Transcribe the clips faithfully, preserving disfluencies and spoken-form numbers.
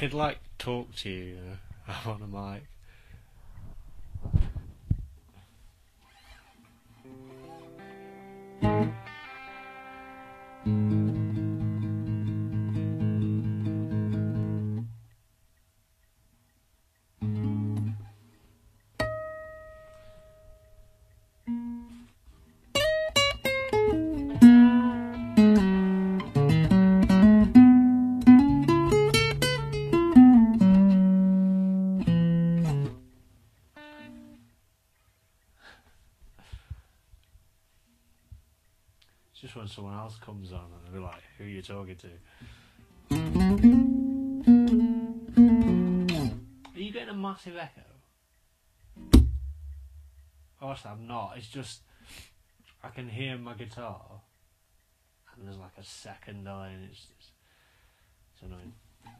could like talk to you, you know, I'm on a mic. Just when someone else comes on and they'll be like, who are you talking to? Are you getting a massive echo? Honestly, I'm not. It's just, I can hear my guitar and there's like a second delay and it's, it's, it's annoying.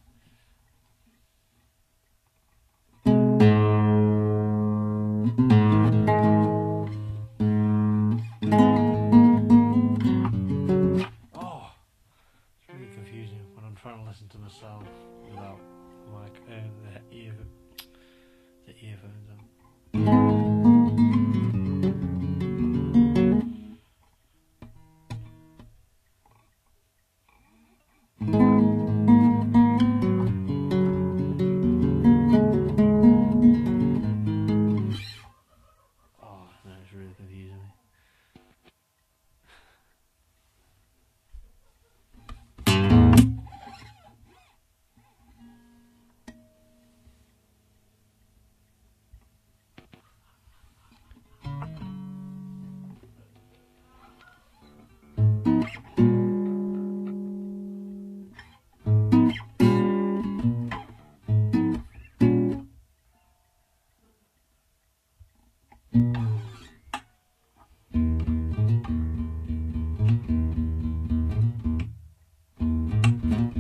Trying to listen to myself without like um, the ear the earphones on.